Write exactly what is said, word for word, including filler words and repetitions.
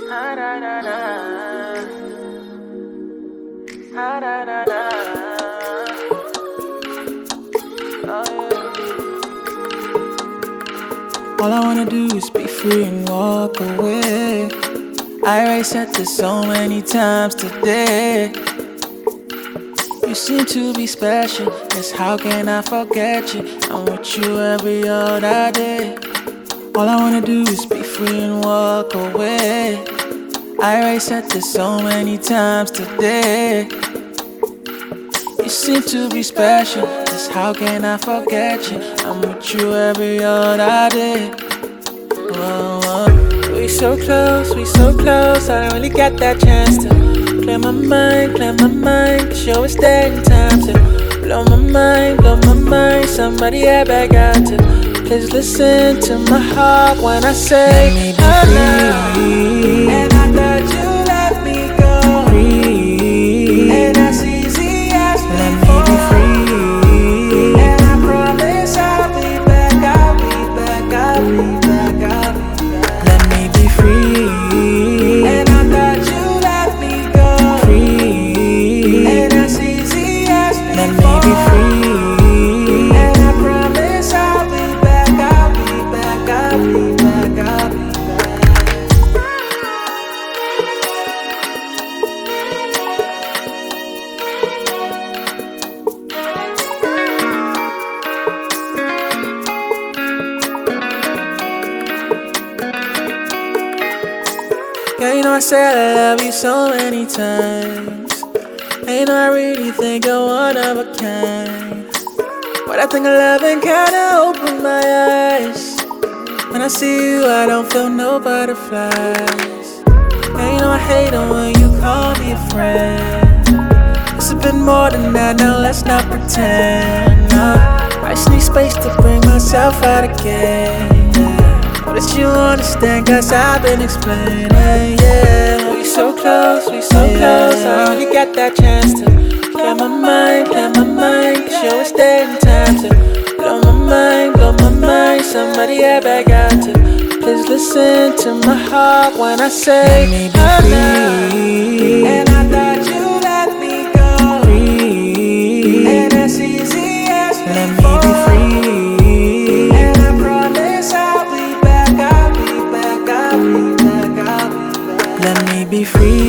Ah, da, da, da. Ah, da, da, da. Oh, yeah. All I wanna do is be free and walk away. I already said this so many times today. You seem to be special, yes, how can I forget you? I'm with you every other day. All I wanna do is be free and walk away. I already said this so many times today. You seem to be special, yes, how can I forget you? I'm with you every other day. Whoa, whoa. We so close, we so close, I don't really get that chance to clear my mind, clear my mind, show it's dead in time to blow my mind, blow my mind. Somebody ever got to please listen to my heart when I say, let me be free. And I thought you let me go. Free. And that's easy as let me be free. And I promise I'll be back, I'll be back, I'll be back, I'll be back. Let me be free. And I thought you let me go. Free. And that's easy as let me be free. And I promise I'll be back, I'll be back, I'll be back, I'll be back. Yeah, you know I said I love you so many times. And you know I really think you're one of a kind. But I think loving kinda opened my eyes. When I see you, I don't feel no butterflies. And you know I hate it when you call me a friend. It's a bit more than that, now let's not pretend. No, I just need space to bring myself out again. Yeah. But it's you understand, cause I've been explaining, yeah. We so close, we so yeah. close, I only get that chance to clear my mind, clear my mind. Show it's dead in time to blow my mind, blow my mind. Somebody ever got to please listen to my heart when I say, let me be free. And I thought you let me go. Free. And as easy as let me be free. And I promise I'll be back, I'll be back, I'll be back, I'll be back. Let me be free.